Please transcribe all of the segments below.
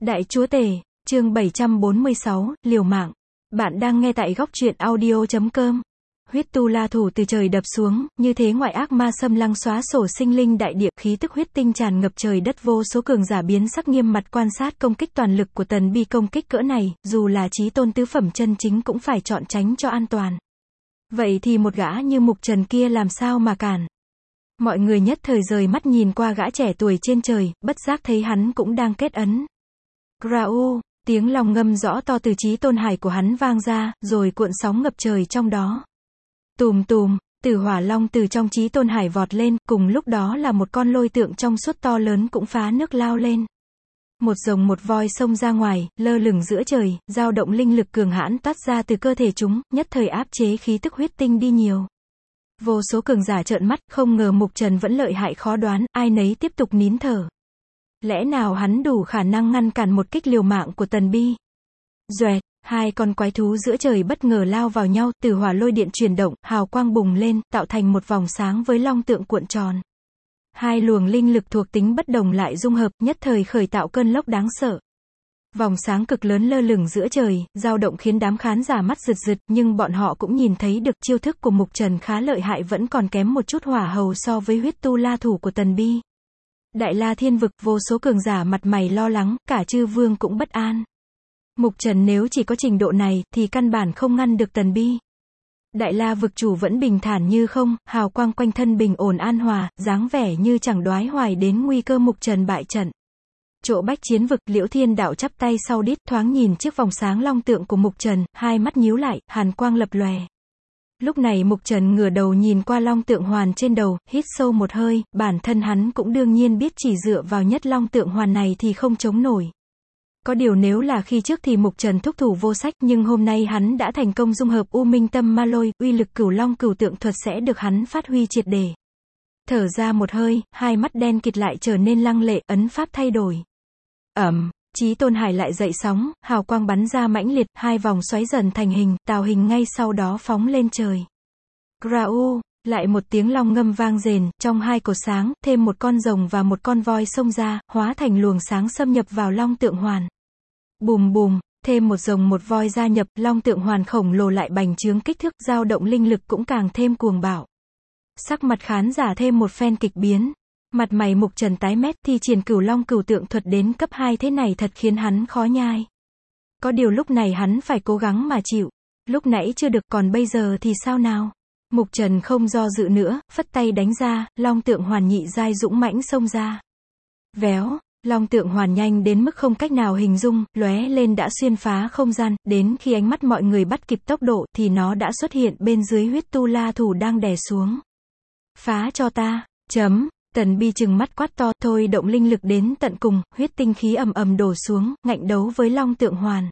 Đại Chúa Tể, chương 746, liều mạng. Bạn đang nghe tại góc truyện audio.com. Huyết tu la thủ từ trời đập xuống, như thế ngoại ác ma xâm lăng xóa sổ sinh linh đại địa, khí tức huyết tinh tràn ngập trời đất, vô số cường giả biến sắc nghiêm mặt quan sát công kích toàn lực của Tần Bi. Công kích cỡ này, dù là chí tôn tứ phẩm chân chính cũng phải chọn tránh cho an toàn. Vậy thì một gã như Mục Trần kia làm sao mà cản? Mọi người nhất thời rời mắt nhìn qua gã trẻ tuổi trên trời, bất giác thấy hắn cũng đang kết ấn. Grau, tiếng lòng ngâm rõ to từ chí tôn hải của hắn vang ra, rồi cuộn sóng ngập trời trong đó. Tùm tùm, tử hỏa long từ trong chí tôn hải vọt lên, cùng lúc đó là một con lôi tượng trong suốt to lớn cũng phá nước lao lên. Một rồng một voi xông ra ngoài, lơ lửng giữa trời, dao động linh lực cường hãn toát ra từ cơ thể chúng, nhất thời áp chế khí tức huyết tinh đi nhiều. Vô số cường giả trợn mắt, không ngờ Mục Trần vẫn lợi hại khó đoán, ai nấy tiếp tục nín thở. Lẽ nào hắn đủ khả năng ngăn cản một kích liều mạng của Tần Bi? Doẹt, hai con quái thú giữa trời bất ngờ lao vào nhau, từ hỏa lôi điện chuyển động, hào quang bùng lên, tạo thành một vòng sáng với long tượng cuộn tròn. Hai luồng linh lực thuộc tính bất đồng lại dung hợp, nhất thời khởi tạo cơn lốc đáng sợ. Vòng sáng cực lớn lơ lửng giữa trời, dao động khiến đám khán giả mắt rực rực, nhưng bọn họ cũng nhìn thấy được chiêu thức của Mục Trần khá lợi hại, vẫn còn kém một chút hỏa hầu so với huyết tu la thủ của Tần Bi. Đại La Thiên Vực, vô số cường giả mặt mày lo lắng, cả chư vương cũng bất an. Mục Trần nếu chỉ có trình độ này, thì căn bản không ngăn được Tần Bi. Đại La Vực chủ vẫn bình thản như không, hào quang quanh thân bình ổn an hòa, dáng vẻ như chẳng đoái hoài đến nguy cơ Mục Trần bại trận. Chỗ Bách Chiến Vực, Liễu Thiên Đạo chắp tay sau đít, thoáng nhìn chiếc vòng sáng long tượng của Mục Trần, hai mắt nhíu lại, hàn quang lập lòe. Lúc này Mục Trần ngửa đầu nhìn qua long tượng hoàn trên đầu, hít sâu một hơi, bản thân hắn cũng đương nhiên biết chỉ dựa vào nhất long tượng hoàn này thì không chống nổi. Có điều nếu là khi trước thì Mục Trần thúc thủ vô sách, nhưng hôm nay hắn đã thành công dung hợp U Minh Tâm Ma Lôi, uy lực Cửu Long Cửu Tượng Thuật sẽ được hắn phát huy triệt để. Thở ra một hơi, hai mắt đen kịt lại trở nên lăng lệ, ấn pháp thay đổi. Chí tôn hải lại dậy sóng, hào quang bắn ra mãnh liệt, hai vòng xoáy dần thành hình, tào hình ngay sau đó phóng lên trời. Grau, lại một tiếng long ngâm vang rền, trong hai cột sáng, thêm một con rồng và một con voi xông ra, hóa thành luồng sáng xâm nhập vào long tượng hoàn. Bùm bùm, thêm một rồng một voi gia nhập, long tượng hoàn khổng lồ lại bành trướng kích thước, dao động linh lực cũng càng thêm cuồng bạo. Sắc mặt khán giả thêm một phen kịch biến. Mặt mày Mục Trần tái mét, thi triển Cửu Long Cửu Tượng Thuật đến cấp 2 thế này thật khiến hắn khó nhai. Có điều lúc này hắn phải cố gắng mà chịu. Lúc nãy chưa được, còn bây giờ thì sao nào? Mục Trần không do dự nữa, phất tay đánh ra, long tượng hoàn nhị giai dũng mãnh xông ra. Véo, long tượng hoàn nhanh đến mức không cách nào hình dung, lóe lên đã xuyên phá không gian, đến khi ánh mắt mọi người bắt kịp tốc độ thì nó đã xuất hiện bên dưới huyết tu la thủ đang đè xuống. Phá cho ta, Tần Bi trừng mắt quát to, thôi động linh lực đến tận cùng, huyết tinh khí ầm ầm đổ xuống, ngạnh đấu với long tượng hoàn.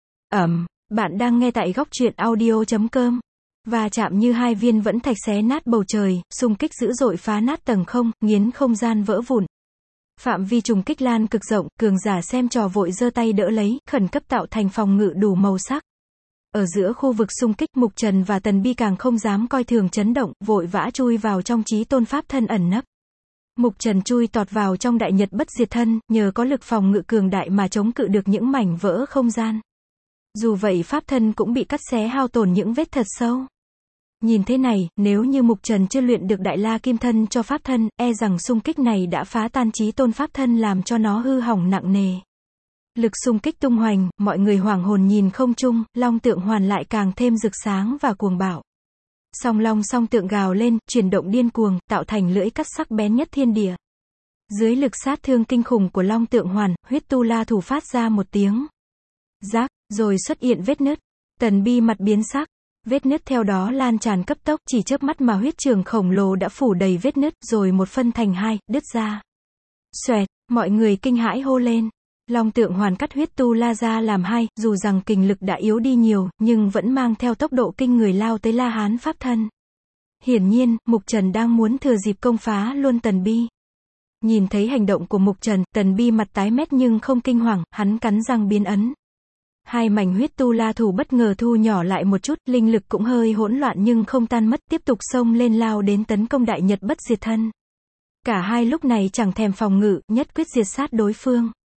Bạn đang nghe tại góc truyện audio.com. Và chạm như hai viên vẫn thạch xé nát bầu trời, xung kích dữ dội phá nát tầng không, nghiến không gian vỡ vụn. Phạm vi trùng kích lan cực rộng, cường giả xem trò vội giơ tay đỡ lấy, khẩn cấp tạo thành phòng ngự đủ màu sắc. Ở giữa khu vực xung kích, Mục Trần và Tần Bi càng không dám coi thường chấn động, vội vã chui vào trong chí tôn pháp thân ẩn nấp. Mục Trần chui tọt vào trong đại nhật bất diệt thân, nhờ có lực phòng ngự cường đại mà chống cự được những mảnh vỡ không gian. Dù vậy pháp thân cũng bị cắt xé hao tổn những vết thật sâu. Nhìn thế này, nếu như Mục Trần chưa luyện được đại la kim thân cho pháp thân, e rằng xung kích này đã phá tan chí tôn pháp thân làm cho nó hư hỏng nặng nề. Lực xung kích tung hoành, mọi người hoảng hồn nhìn không trung, long tượng hoàn lại càng thêm rực sáng và cuồng bạo. Song long song tượng gào lên, chuyển động điên cuồng, tạo thành lưỡi cắt sắc bén nhất thiên địa. Dưới lực sát thương kinh khủng của long tượng hoàn, huyết tu la thủ phát ra một tiếng rác, rồi xuất hiện vết nứt. Tần Bi mặt biến sắc, vết nứt theo đó lan tràn cấp tốc, chỉ chớp mắt mà huyết trường khổng lồ đã phủ đầy vết nứt, rồi một phân thành hai, đứt ra. Xoẹt, mọi người kinh hãi hô lên. Long tượng hoàn cắt huyết tu la ra làm hai, dù rằng kình lực đã yếu đi nhiều, nhưng vẫn mang theo tốc độ kinh người lao tới La Hán pháp thân. Hiển nhiên, Mục Trần đang muốn thừa dịp công phá luôn Tần Bi. Nhìn thấy hành động của Mục Trần, Tần Bi mặt tái mét nhưng không kinh hoàng, hắn cắn răng biến ấn. Hai mảnh huyết tu la thủ bất ngờ thu nhỏ lại một chút, linh lực cũng hơi hỗn loạn nhưng không tan mất, tiếp tục xông lên lao đến tấn công đại nhật bất diệt thân. Cả hai lúc này chẳng thèm phòng ngự, nhất quyết diệt sát đối phương.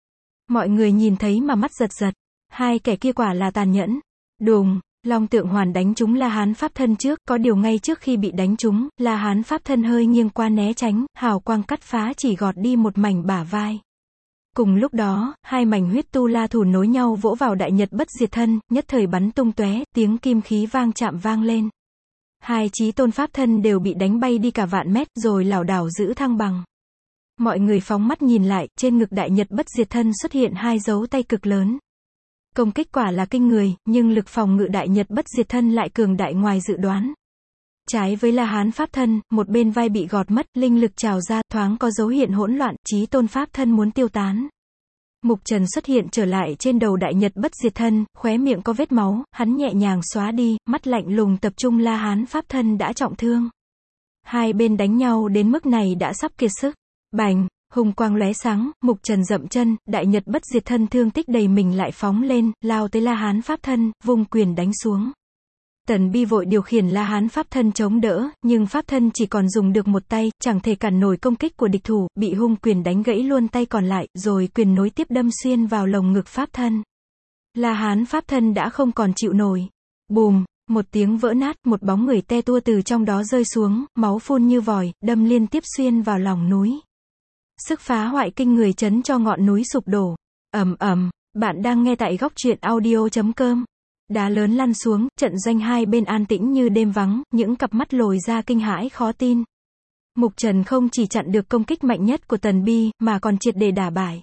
Mọi người nhìn thấy mà mắt giật giật. Hai kẻ kia quả là tàn nhẫn. Đùng, Long Tượng Hoàn đánh trúng La Hán Pháp Thân trước, có điều ngay trước khi bị đánh trúng, La Hán Pháp Thân hơi nghiêng qua né tránh, hào quang cắt phá chỉ gọt đi một mảnh bả vai. Cùng lúc đó, hai mảnh huyết tu la thủ nối nhau vỗ vào Đại Nhật Bất Diệt Thân, nhất thời bắn tung tóe, tiếng kim khí vang chạm vang lên. Hai chí tôn pháp thân đều bị đánh bay đi cả vạn mét, rồi lảo đảo giữ thăng bằng. Mọi người phóng mắt nhìn lại, trên ngực Đại Nhật Bất Diệt Thân xuất hiện hai dấu tay cực lớn. Công kích quả là kinh người, nhưng lực phòng ngự Đại Nhật Bất Diệt Thân lại cường đại ngoài dự đoán. Trái với La Hán Pháp Thân, một bên vai bị gọt mất, linh lực trào ra, thoáng có dấu hiện hỗn loạn, chí tôn pháp thân muốn tiêu tán. Mục Trần xuất hiện trở lại trên đầu Đại Nhật Bất Diệt Thân, khóe miệng có vết máu, hắn nhẹ nhàng xóa đi, mắt lạnh lùng tập trung La Hán Pháp Thân đã trọng thương. Hai bên đánh nhau đến mức này đã sắp kiệt sức. Bành, hùng quang lóe sáng, Mục Trần dậm chân, Đại Nhật Bất Diệt Thân thương tích đầy mình lại phóng lên, lao tới La Hán Pháp Thân, vung quyền đánh xuống. Tần Bi vội điều khiển La Hán Pháp Thân chống đỡ, nhưng Pháp Thân chỉ còn dùng được một tay, chẳng thể cản nổi công kích của địch thủ, bị hung quyền đánh gãy luôn tay còn lại, rồi quyền nối tiếp đâm xuyên vào lồng ngực Pháp Thân. La Hán Pháp Thân đã không còn chịu nổi. Bùm, một tiếng vỡ nát, một bóng người te tua từ trong đó rơi xuống, máu phun như vòi, đâm liên tiếp xuyên vào lòng núi. Sức phá hoại kinh người chấn cho ngọn núi sụp đổ. Ầm ầm, bạn đang nghe tại góc truyện audio.com. Đá lớn lăn xuống, trận doanh hai bên an tĩnh như đêm vắng, những cặp mắt lồi ra kinh hãi khó tin. Mục Trần không chỉ chặn được công kích mạnh nhất của Tần Bi, mà còn triệt để đả bại.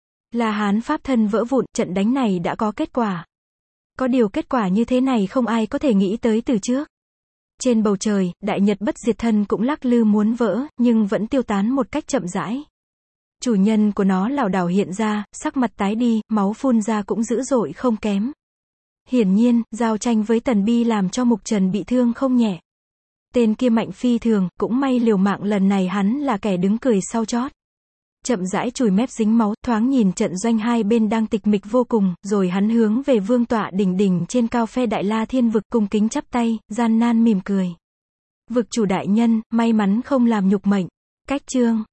La Hán Pháp Thân vỡ vụn, trận đánh này đã có kết quả. Có điều kết quả như thế này không ai có thể nghĩ tới từ trước. Trên bầu trời, Đại Nhật Bất Diệt Thân cũng lắc lư muốn vỡ, nhưng vẫn tiêu tán một cách chậm rãi. Chủ nhân của nó lảo đảo hiện ra, sắc mặt tái đi, máu phun ra cũng dữ dội không kém. Hiển nhiên, giao tranh với Tần Bi làm cho Mục Trần bị thương không nhẹ. Tên kia mạnh phi thường, cũng may liều mạng lần này hắn là kẻ đứng cười sau chót. Chậm rãi chùi mép dính máu, thoáng nhìn trận doanh hai bên đang tịch mịch vô cùng, rồi hắn hướng về vương tọa đỉnh đỉnh trên cao phe Đại La Thiên Vực cung kính chắp tay, gian nan mỉm cười. Vực chủ đại nhân, may mắn không làm nhục mệnh. Cách chương.